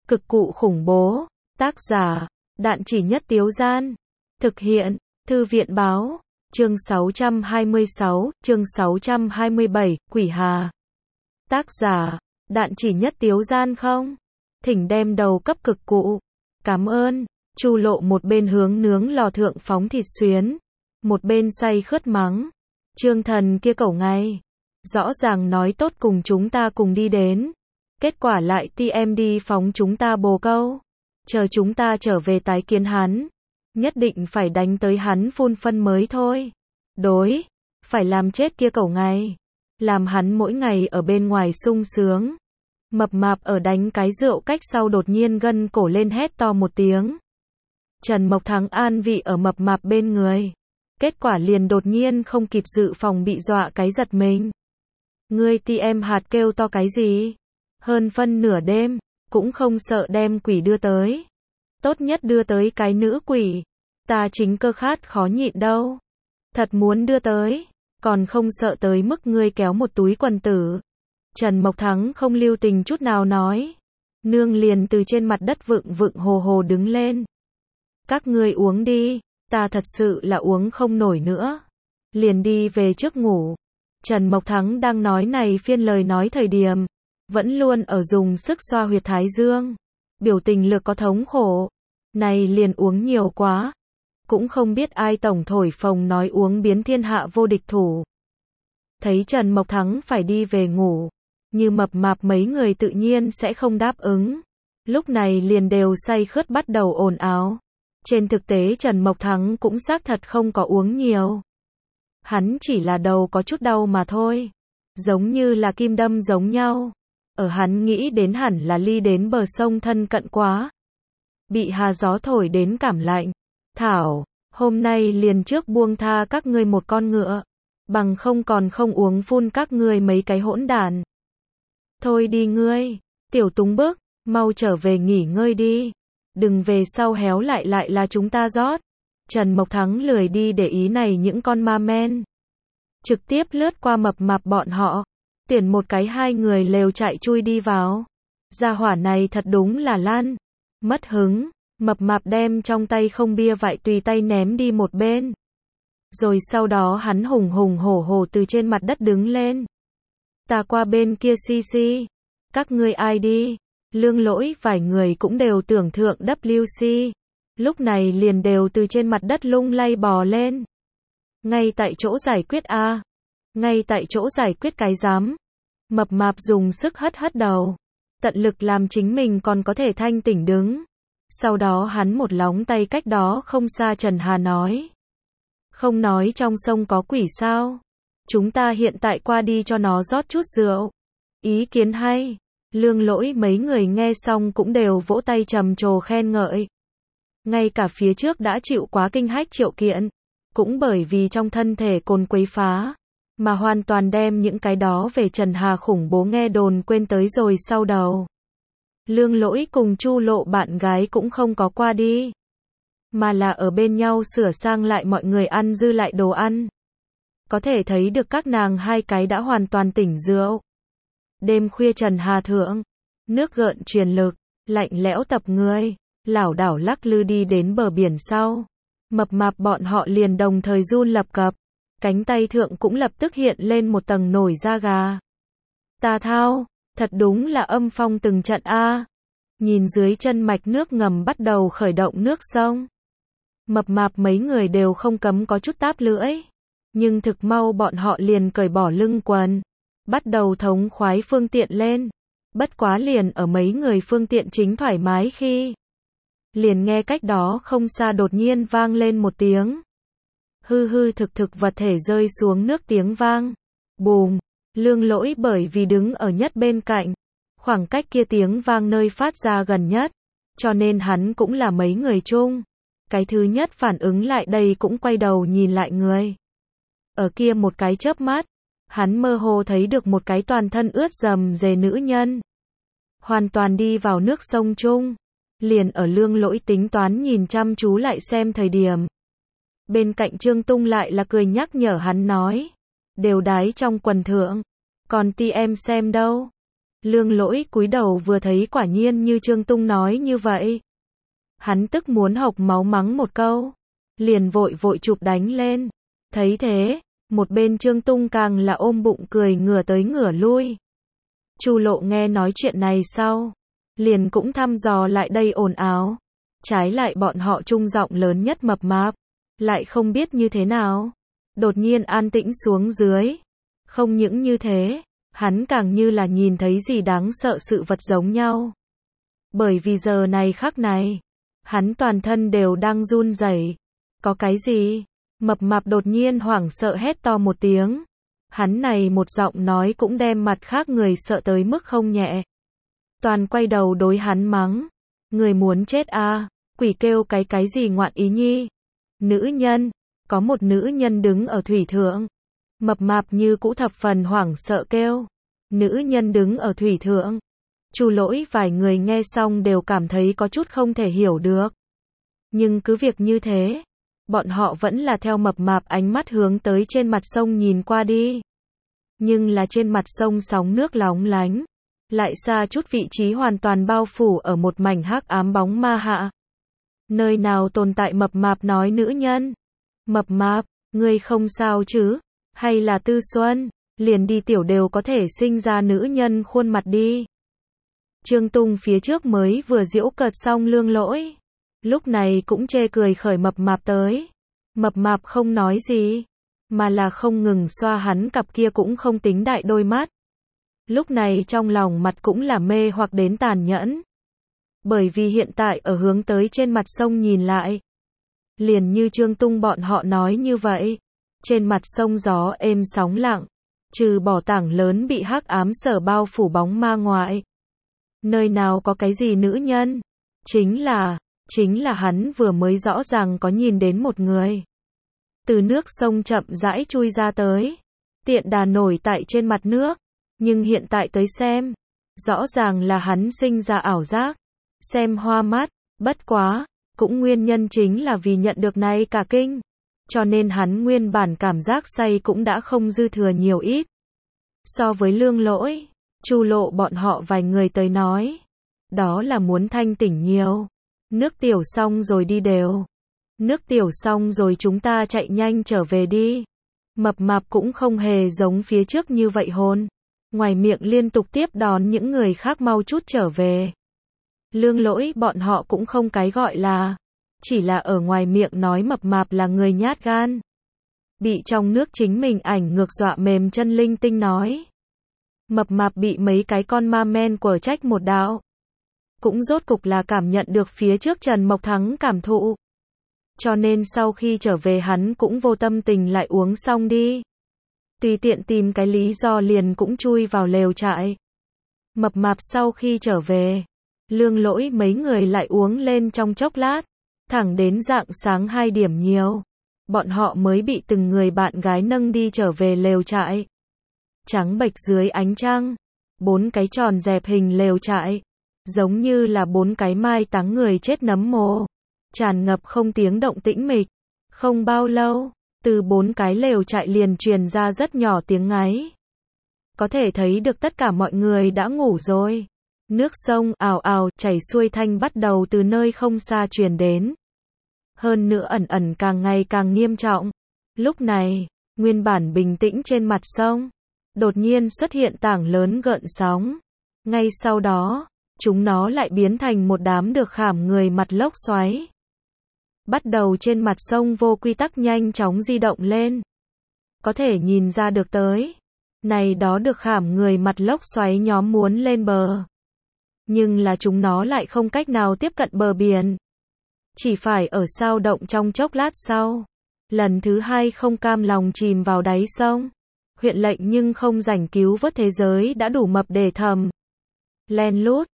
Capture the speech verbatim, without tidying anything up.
Cực cụ khủng bố. Tác giả, Đạn Chỉ Nhất Tiếu Gian. Thực hiện, Thư viện Báo. Chương sáu trăm hai mươi sáu, chương sáu trăm hai mươi bảy, Quỷ Hà. Tác giả, Đạn Chỉ Nhất Tiếu Gian không? Thỉnh đem đầu cấp cực cụ. Cảm ơn. Chu Lộ một bên hướng nướng lò thượng phóng thịt xuyến, một bên say khướt mắng. Trương Thần kia cẩu ngay. Rõ ràng nói tốt cùng chúng ta cùng đi đến. Kết quả lại ti em đi phóng chúng ta bồ câu. Chờ chúng ta trở về tái kiến hắn. Nhất định phải đánh tới hắn phun phân mới thôi. Đối. Phải làm chết kia cẩu ngay. Làm hắn mỗi ngày ở bên ngoài sung sướng. Mập mạp ở đánh cái rượu cách sau đột nhiên gân cổ lên hét to một tiếng. Trần Mộc Thắng an vị ở mập mạp bên người. Kết quả liền đột nhiên không kịp dự phòng bị dọa cái giật mình. Ngươi ti em hạt kêu to cái gì? Hơn phân nửa đêm, cũng không sợ đem quỷ đưa tới. Tốt nhất đưa tới cái nữ quỷ. Ta chính cơ khát khó nhịn đâu. Thật muốn đưa tới, còn không sợ tới mức ngươi kéo một túi quần tử. Trần Mộc Thắng không lưu tình chút nào nói. Nương liền từ trên mặt đất vựng vựng hồ hồ đứng lên. Các ngươi uống đi, ta thật sự là uống không nổi nữa. Liền đi về trước ngủ. Trần Mộc Thắng đang nói này phiên lời nói thời điểm, vẫn luôn ở dùng sức xoa huyệt thái dương. Biểu tình lực có thống khổ. Này liền uống nhiều quá. Cũng không biết ai tổng thổi phồng nói uống biến thiên hạ vô địch thủ. Thấy Trần Mộc Thắng phải đi về ngủ. Như mập mạp mấy người tự nhiên sẽ không đáp ứng. Lúc này liền đều say khướt bắt đầu ồn ào. Trên thực tế Trần Mộc Thắng cũng xác thật không có uống nhiều. Hắn chỉ là đầu có chút đau mà thôi. Giống như là kim đâm giống nhau. Ở hắn nghĩ đến hẳn là ly đến bờ sông thân cận quá. Bị hà gió thổi đến cảm lạnh. Thảo, hôm nay liền trước buông tha các ngươi một con ngựa. Bằng không còn không uống phun các ngươi mấy cái hỗn đàn. Thôi đi ngươi, tiểu túng bức, mau trở về nghỉ ngơi đi. Đừng về sau héo lại lại là chúng ta rót. Trần Mộc Thắng lười đi để ý này những con ma men. Trực tiếp lướt qua mập mạp bọn họ. Tuyển một cái hai người lều chạy chui đi vào. Gia hỏa này thật đúng là lan. Mất hứng, mập mạp đem trong tay không bia vại tùy tay ném đi một bên. Rồi sau đó hắn hùng hùng hổ hổ từ trên mặt đất đứng lên. Ta qua bên kia xi xi. Các ngươi ai đi? Lương Lỗi vài người cũng đều tưởng thượng W C. Lúc này liền đều từ trên mặt đất lung lay bò lên. Ngay tại chỗ giải quyết a à. Ngay tại chỗ giải quyết cái giám. Mập mạp dùng sức hất hất đầu. Tận lực làm chính mình còn có thể thanh tỉnh đứng. Sau đó hắn một lóng tay cách đó không xa Trần Hà nói. Không nói trong sông có quỷ sao? Chúng ta hiện tại qua đi cho nó rót chút rượu. Ý kiến hay. Lương Lỗi mấy người nghe xong cũng đều vỗ tay trầm trồ khen ngợi. Ngay cả phía trước đã chịu quá kinh hách Triệu Kiện. Cũng bởi vì trong thân thể cồn quấy phá. Mà hoàn toàn đem những cái đó về Trần Hà khủng bố nghe đồn quên tới rồi sau đầu. Lương Lỗi cùng Chu Lộ bạn gái cũng không có qua đi. Mà là ở bên nhau sửa sang lại mọi người ăn dư lại đồ ăn. Có thể thấy được các nàng hai cái đã hoàn toàn tỉnh rượu. Đêm khuya Trần Hà thượng. Nước gợn truyền lực. Lạnh lẽo tập người. Lảo đảo lắc lư đi đến bờ biển sau. Mập mạp bọn họ liền đồng thời run lập cập. Cánh tay thượng cũng lập tức hiện lên một tầng nổi da gà. Ta thao. Thật đúng là âm phong từng trận a. Nhìn dưới chân mạch nước ngầm bắt đầu khởi động nước sông. Mập mạp mấy người đều không cấm có chút táp lưỡi. Nhưng thực mau bọn họ liền cởi bỏ lưng quần. Bắt đầu thống khoái phương tiện lên. Bất quá liền ở mấy người phương tiện chính thoải mái khi. Liền nghe cách đó không xa đột nhiên vang lên một tiếng. Hư hư thực thực vật thể rơi xuống nước tiếng vang. Bùm. Lương Lỗi bởi vì đứng ở nhất bên cạnh. Khoảng cách kia tiếng vang nơi phát ra gần nhất. Cho nên hắn cũng là mấy người chung. Cái thứ nhất phản ứng lại đây cũng quay đầu nhìn lại người. Ở kia một cái chớp mắt. Hắn mơ hồ thấy được một cái toàn thân ướt dầm dề nữ nhân. Hoàn toàn đi vào nước sông chung. Liền ở Lương Lỗi tính toán nhìn chăm chú lại xem thời điểm. Bên cạnh Trương Tung lại là cười nhắc nhở hắn nói. Đều đái trong quần thượng. Còn ti em xem đâu. Lương Lỗi cúi đầu vừa thấy quả nhiên như Trương Tung nói như vậy. Hắn tức muốn hộc máu mắng một câu, liền vội vội chụp đánh lên. Thấy thế, một bên Trương Tung càng là ôm bụng cười ngửa tới ngửa lui. Chu Lộ nghe nói chuyện này sau, liền cũng thăm dò lại đây ồn ào. Trái lại bọn họ trung giọng lớn nhất Mập Mạp, lại không biết như thế nào. Đột nhiên an tĩnh xuống dưới. Không những như thế, hắn càng như là nhìn thấy gì đáng sợ sự vật giống nhau. Bởi vì giờ này khắc này, hắn toàn thân đều đang run rẩy. Có cái gì? Mập Mạp đột nhiên hoảng sợ hét to một tiếng. Hắn này một giọng nói cũng đem mặt khác người sợ tới mức không nhẹ. Toàn quay đầu đối hắn mắng. Người muốn chết à, quỷ kêu cái cái gì ngoạn ý nhi. Nữ nhân, có một nữ nhân đứng ở thủy thượng. Mập Mạp như cũ thập phần hoảng sợ kêu. Nữ nhân đứng ở thủy thượng. Chu Lỗi vài người nghe xong đều cảm thấy có chút không thể hiểu được. Nhưng cứ việc như thế, bọn họ vẫn là theo Mập Mạp ánh mắt hướng tới trên mặt sông nhìn qua đi. Nhưng là trên mặt sông sóng nước lóng lánh, lại xa chút vị trí hoàn toàn bao phủ ở một mảnh hắc ám bóng ma hạ. Nơi nào tồn tại Mập Mạp nói nữ nhân. Mập Mạp, ngươi không sao chứ? Hay là Tư Xuân, liền đi tiểu đều có thể sinh ra nữ nhân khuôn mặt đi. Trương Tung phía trước mới vừa giễu cợt xong Lương Lỗi, lúc này cũng chê cười khởi Mập Mạp tới. Mập Mạp không nói gì, mà là không ngừng xoa hắn cặp kia cũng không tính đại đôi mắt. Lúc này trong lòng mặt cũng là mê hoặc đến tàn nhẫn. Bởi vì hiện tại ở hướng tới trên mặt sông nhìn lại, liền như Trương Tung bọn họ nói như vậy, trên mặt sông gió êm sóng lặng, trừ bỏ tảng lớn bị hắc ám sở bao phủ bóng ma ngoại. Nơi nào có cái gì nữ nhân? Chính là, chính là hắn vừa mới rõ ràng có nhìn đến một người. Từ nước sông chậm rãi chui ra tới, tiện đà nổi tại trên mặt nước, nhưng hiện tại tới xem, rõ ràng là hắn sinh ra ảo giác, xem hoa mắt, bất quá, cũng nguyên nhân chính là vì nhận được này cả kinh, cho nên hắn nguyên bản cảm giác say cũng đã không dư thừa nhiều ít. So với Lương Lỗi, Chu Lộ bọn họ vài người tới nói, đó là muốn thanh tỉnh nhiều. Nước tiểu xong rồi đi đều. Nước tiểu xong rồi chúng ta chạy nhanh trở về đi. Mập Mạp cũng không hề giống phía trước như vậy hôn. Ngoài miệng liên tục tiếp đón những người khác mau chút trở về. Lương Lỗi bọn họ cũng không cái gọi là, chỉ là ở ngoài miệng nói Mập Mạp là người nhát gan. Bị trong nước chính mình ảnh ngược dọa mềm chân linh tinh nói. Mập Mạp bị mấy cái con ma men quở trách một đạo. Cũng rốt cục là cảm nhận được phía trước Trần Mộc Thắng cảm thụ. Cho nên sau khi trở về hắn cũng vô tâm tình lại uống xong đi. Tùy tiện tìm cái lý do liền cũng chui vào lều trại. Mập Mạp sau khi trở về, Lương Lỗi mấy người lại uống lên trong chốc lát, thẳng đến rạng sáng hai điểm nhiều. Bọn họ mới bị từng người bạn gái nâng đi trở về lều trại. Trắng bệch dưới ánh trăng, bốn cái tròn dẹp hình lều trại, giống như là bốn cái mai táng người chết nấm mồ, tràn ngập không tiếng động tĩnh mịch. Không bao lâu, từ bốn cái lều trại liền truyền ra rất nhỏ tiếng ngáy. Có thể thấy được tất cả mọi người đã ngủ rồi. Nước sông ào ào chảy xuôi thanh bắt đầu từ nơi không xa truyền đến. Hơn nữa ẩn ẩn càng ngày càng nghiêm trọng. Lúc này, nguyên bản bình tĩnh trên mặt sông, đột nhiên xuất hiện tảng lớn gợn sóng. Ngay sau đó, chúng nó lại biến thành một đám được khảm người mặt lốc xoáy. Bắt đầu trên mặt sông vô quy tắc nhanh chóng di động lên. Có thể nhìn ra được tới. Này đó được khảm người mặt lốc xoáy nhóm muốn lên bờ. Nhưng là chúng nó lại không cách nào tiếp cận bờ biển. Chỉ phải ở sao động trong chốc lát sau. Lần thứ hai không cam lòng chìm vào đáy sông. Huyện lệnh nhưng không rảnh cứu vớt thế giới đã đủ mập để thầm. Len lút,